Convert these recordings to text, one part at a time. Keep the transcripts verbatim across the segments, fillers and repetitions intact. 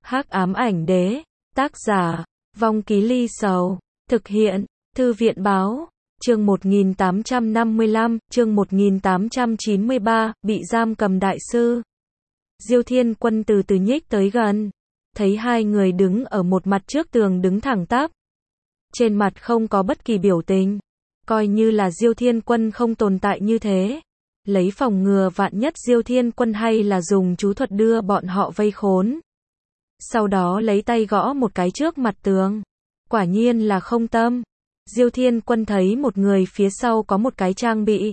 Hắc ám ảnh đế, tác giả, Vong Ký Ly Sầu, thực hiện, Thư viện báo, chương một nghìn tám trăm năm mươi lăm, chương một nghìn tám trăm chín mươi ba, bị giam cầm đại sư. Diêu Thiên Quân từ từ nhích tới gần, thấy hai người đứng ở một mặt trước tường đứng thẳng tắp. Trên mặt không có bất kỳ biểu tình, coi như là Diêu Thiên Quân không tồn tại như thế. Lấy phòng ngừa vạn nhất Diêu Thiên Quân hay là dùng chú thuật đưa bọn họ vây khốn. Sau đó lấy tay gõ một cái trước mặt tường. Quả nhiên là không tâm. Diêu Thiên Quân thấy một người phía sau có một cái trang bị.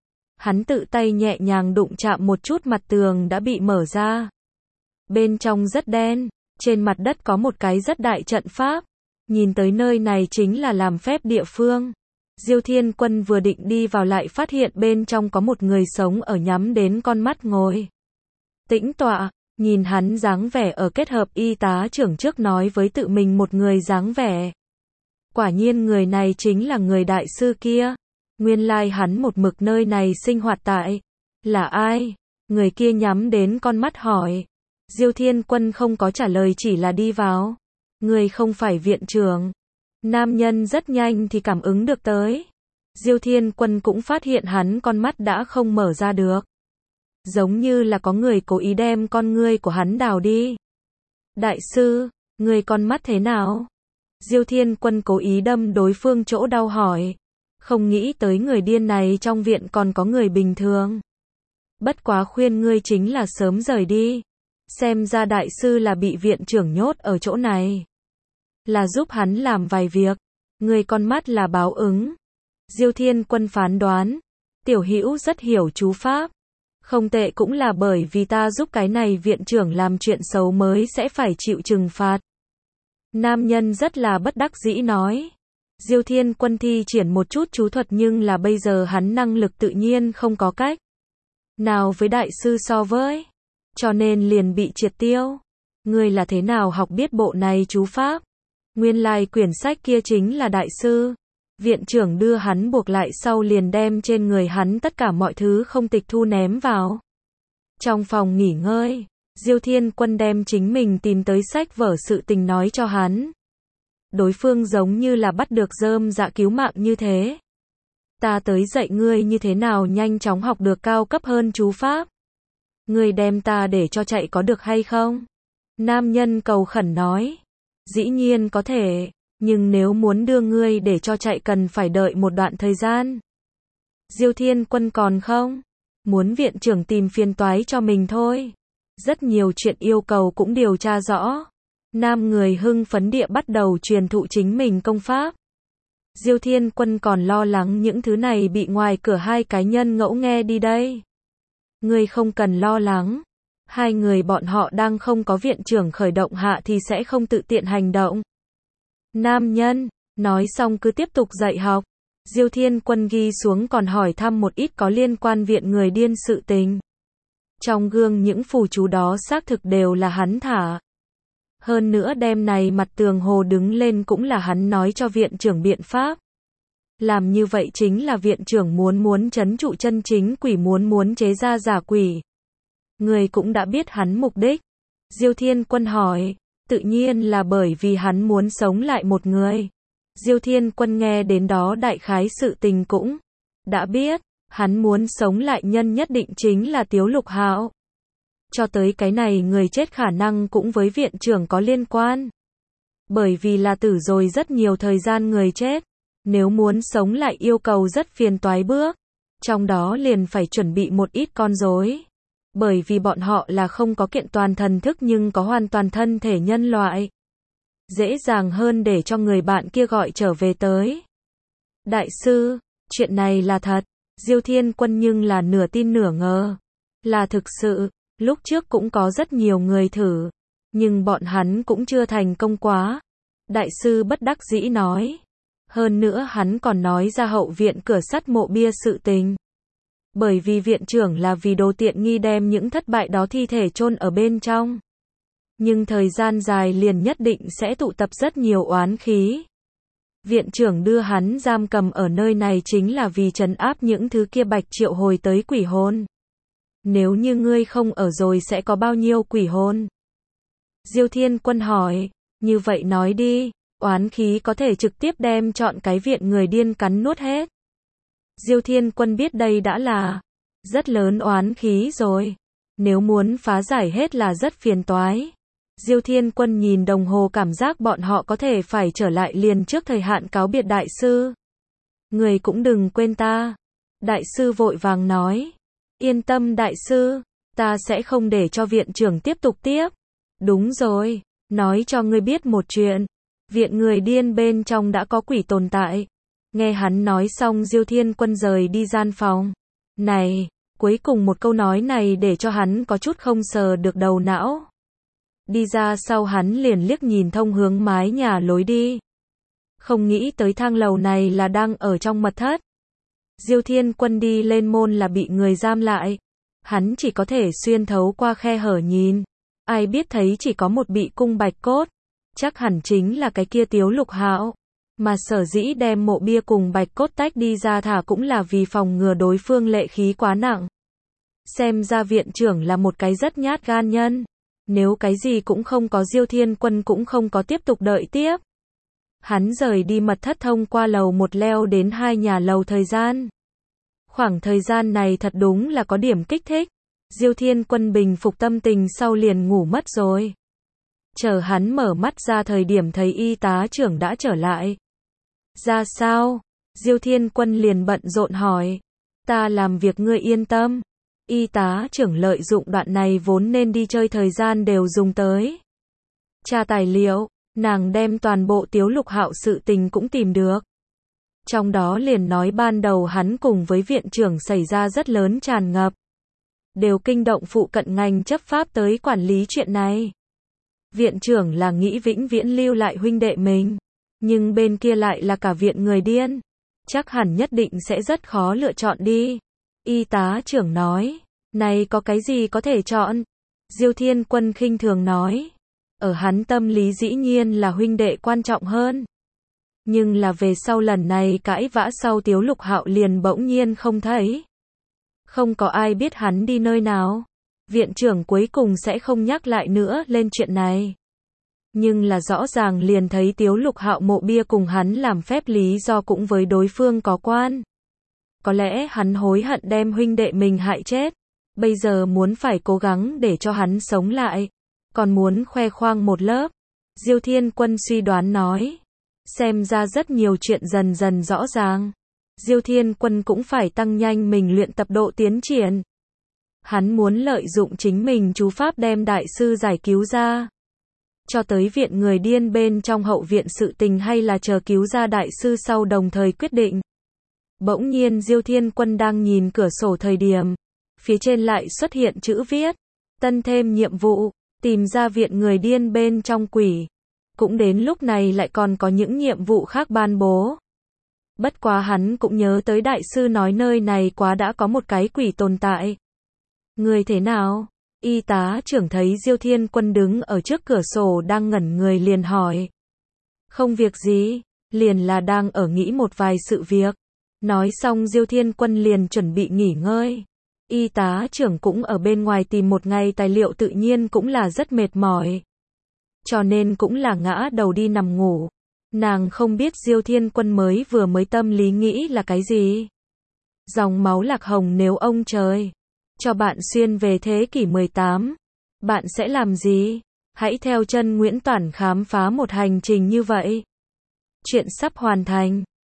Hắn tự tay nhẹ nhàng đụng chạm một chút mặt tường đã bị mở ra. Bên trong rất đen, trên mặt đất có một cái rất đại trận pháp. Nhìn tới nơi này chính là làm phép địa phương. Diêu Thiên Quân vừa định đi vào lại phát hiện bên trong có một người sống ở nhắm đến con mắt ngồi. Tĩnh tọa, nhìn hắn dáng vẻ ở kết hợp y tá trưởng trước nói với tự mình một người dáng vẻ. Quả nhiên người này chính là người đại sư kia. Nguyên lai hắn một mực nơi này sinh hoạt tại. Là ai? Người kia nhắm đến con mắt hỏi. Diêu Thiên Quân không có trả lời chỉ là đi vào. Người không phải viện trưởng. Nam nhân rất nhanh thì cảm ứng được tới. Diêu Thiên Quân cũng phát hiện hắn con mắt đã không mở ra được. Giống như là có người cố ý đem con ngươi của hắn đào đi. Đại sư, người con mắt thế nào? Diêu Thiên Quân cố ý đâm đối phương chỗ đau hỏi. Không nghĩ tới người điên này trong viện còn có người bình thường. Bất quá khuyên ngươi chính là sớm rời đi. Xem ra đại sư là bị viện trưởng nhốt ở chỗ này. Là giúp hắn làm vài việc. Người con mắt là báo ứng. Diêu Thiên Quân phán đoán. Tiểu Hữu rất hiểu chú pháp. Không tệ, cũng là bởi vì ta giúp cái này viện trưởng làm chuyện xấu mới sẽ phải chịu trừng phạt. Nam nhân rất là bất đắc dĩ nói. Diêu Thiên Quân thi triển một chút chú thuật nhưng là bây giờ hắn năng lực tự nhiên không có cách nào với đại sư so với. Cho nên liền bị triệt tiêu. Ngươi là thế nào học biết bộ này chú pháp? Nguyên lai quyển sách kia chính là đại sư. Viện trưởng đưa hắn buộc lại sau liền đem trên người hắn tất cả mọi thứ không tịch thu ném vào. Trong phòng nghỉ ngơi, Diêu Thiên Quân đem chính mình tìm tới sách vở sự tình nói cho hắn. Đối phương giống như là bắt được rơm dạ cứu mạng như thế. Ta tới dạy ngươi như thế nào nhanh chóng học được cao cấp hơn chú pháp. Ngươi đem ta để cho chạy có được hay không? Nam nhân cầu khẩn nói. Dĩ nhiên có thể, nhưng nếu muốn đưa ngươi để cho chạy cần phải đợi một đoạn thời gian. Diêu Thiên Quân còn không? Muốn viện trưởng tìm phiền toái cho mình thôi. Rất nhiều chuyện yêu cầu cũng điều tra rõ. Nam người hưng phấn địa bắt đầu truyền thụ chính mình công pháp. Diêu Thiên Quân còn lo lắng những thứ này bị ngoài cửa hai cá nhân ngẫu nghe đi đây. Ngươi không cần lo lắng. Hai người bọn họ đang không có viện trưởng khởi động hạ thì sẽ không tự tiện hành động. Nam nhân, nói xong cứ tiếp tục dạy học. Diêu Thiên Quân ghi xuống còn hỏi thăm một ít có liên quan viện người điên sự tình. Trong gương những phù chú đó xác thực đều là hắn thả. Hơn nữa đêm này mặt tường hồ đứng lên cũng là hắn nói cho viện trưởng biện pháp. Làm như vậy chính là viện trưởng muốn muốn trấn trụ chân chính quỷ, muốn muốn chế ra giả quỷ. Người cũng đã biết hắn mục đích. Diêu Thiên Quân hỏi. Tự nhiên là bởi vì hắn muốn sống lại một người. Diêu Thiên Quân nghe đến đó đại khái sự tình cũng đã biết. Hắn muốn sống lại nhân nhất định chính là Tiếu Lục Hạo. Cho tới cái này người chết khả năng cũng với viện trưởng có liên quan. Bởi vì là tử rồi rất nhiều thời gian người chết. Nếu muốn sống lại yêu cầu rất phiền toái bước. Trong đó liền phải chuẩn bị một ít con rối. Bởi vì bọn họ là không có kiện toàn thần thức nhưng có hoàn toàn thân thể nhân loại. Dễ dàng hơn để cho người bạn kia gọi trở về tới. Đại sư, chuyện này là thật. Diêu Thiên Quân nhưng là nửa tin nửa ngờ. Là thực sự, lúc trước cũng có rất nhiều người thử. Nhưng bọn hắn cũng chưa thành công quá. Đại sư bất đắc dĩ nói. Hơn nữa hắn còn nói ra hậu viện cửa sắt mộ bia sự tình. Bởi vì viện trưởng là vì đồ tiện nghi đem những thất bại đó thi thể chôn ở bên trong. Nhưng thời gian dài liền nhất định sẽ tụ tập rất nhiều oán khí. Viện trưởng đưa hắn giam cầm ở nơi này chính là vì trấn áp những thứ kia bạch triệu hồi tới quỷ hồn. Nếu như ngươi không ở rồi sẽ có bao nhiêu quỷ hồn? Diêu Thiên Quân hỏi, như vậy nói đi, oán khí có thể trực tiếp đem chọn cái viện người điên cắn nuốt hết. Diêu Thiên Quân biết đây đã là rất lớn oán khí rồi. Nếu muốn phá giải hết là rất phiền toái. Diêu Thiên Quân nhìn đồng hồ cảm giác bọn họ có thể phải trở lại liền trước thời hạn cáo biệt đại sư. Người cũng đừng quên ta. Đại sư vội vàng nói. Yên tâm đại sư, ta sẽ không để cho viện trưởng tiếp tục tiếp. Đúng rồi, nói cho ngươi biết một chuyện. Viện người điên bên trong đã có quỷ tồn tại. Nghe hắn nói xong Diêu Thiên Quân rời đi gian phòng. Này, cuối cùng một câu nói này để cho hắn có chút không sờ được đầu não. Đi ra sau hắn liền liếc nhìn thông hướng mái nhà lối đi. Không nghĩ tới thang lầu này là đang ở trong mật thất. Diêu Thiên Quân đi lên môn là bị người giam lại. Hắn chỉ có thể xuyên thấu qua khe hở nhìn. Ai biết thấy chỉ có một bị cung bạch cốt. Chắc hẳn chính là cái kia Tiếu Lục Hạo. Mà sở dĩ đem mộ bia cùng bạch cốt tách đi ra thả cũng là vì phòng ngừa đối phương lệ khí quá nặng. Xem ra viện trưởng là một cái rất nhát gan nhân. Nếu cái gì cũng không có Diêu Thiên Quân cũng không có tiếp tục đợi tiếp. Hắn rời đi mật thất thông qua lầu một leo đến hai nhà lầu thời gian. Khoảng thời gian này thật đúng là có điểm kích thích. Diêu Thiên Quân bình phục tâm tình sau liền ngủ mất rồi. Chờ hắn mở mắt ra thời điểm thấy y tá trưởng đã trở lại. Ra sao? Diêu Thiên Quân liền bận rộn hỏi. Ta làm việc ngươi yên tâm. Y tá trưởng lợi dụng đoạn này vốn nên đi chơi thời gian đều dùng tới. Tra tài liệu, nàng đem toàn bộ Tiếu Lục Hạo sự tình cũng tìm được. Trong đó liền nói ban đầu hắn cùng với viện trưởng xảy ra rất lớn tràn ngập. Đều kinh động phụ cận ngành chấp pháp tới quản lý chuyện này. Viện trưởng là nghĩ vĩnh viễn lưu lại huynh đệ mình. Nhưng bên kia lại là cả viện người điên. Chắc hẳn nhất định sẽ rất khó lựa chọn đi. Y tá trưởng nói. Này có cái gì có thể chọn? Diêu Thiên Quân khinh thường nói. Ở hắn tâm lý dĩ nhiên là huynh đệ quan trọng hơn. Nhưng là về sau lần này cãi vã sau Tiếu Lục Hạo liền bỗng nhiên không thấy. Không có ai biết hắn đi nơi nào. Viện trưởng cuối cùng sẽ không nhắc lại nữa lên chuyện này. Nhưng là rõ ràng liền thấy Tiếu Lục Hạo mộ bia cùng hắn làm phép lý do cũng với đối phương có quan. Có lẽ hắn hối hận đem huynh đệ mình hại chết. Bây giờ muốn phải cố gắng để cho hắn sống lại. Còn muốn khoe khoang một lớp. Diêu Thiên Quân suy đoán nói. Xem ra rất nhiều chuyện dần dần rõ ràng. Diêu Thiên Quân cũng phải tăng nhanh mình luyện tập độ tiến triển. Hắn muốn lợi dụng chính mình chú pháp đem đại sư giải cứu ra. Cho tới viện người điên bên trong hậu viện sự tình hay là chờ cứu ra đại sư sau đồng thời quyết định. Bỗng nhiên Diêu Thiên Quân đang nhìn cửa sổ thời điểm. Phía trên lại xuất hiện chữ viết. Tân thêm nhiệm vụ. Tìm ra viện người điên bên trong quỷ. Cũng đến lúc này lại còn có những nhiệm vụ khác ban bố. Bất quá hắn cũng nhớ tới đại sư nói nơi này quá đã có một cái quỷ tồn tại. Người thế nào? Y tá trưởng thấy Diêu Thiên Quân đứng ở trước cửa sổ đang ngẩn người liền hỏi. Không việc gì, liền là đang ở nghĩ một vài sự việc. Nói xong Diêu Thiên Quân liền chuẩn bị nghỉ ngơi. Y tá trưởng cũng ở bên ngoài tìm một ngày tài liệu tự nhiên cũng là rất mệt mỏi. Cho nên cũng là ngã đầu đi nằm ngủ. Nàng không biết Diêu Thiên Quân mới vừa mới tâm lý nghĩ là cái gì. Dòng máu lạc hồng nếu ông trời cho bạn xuyên về thế kỷ mười tám, bạn sẽ làm gì? Hãy theo chân Nguyễn Toản khám phá một hành trình như vậy. Chuyện sắp hoàn thành.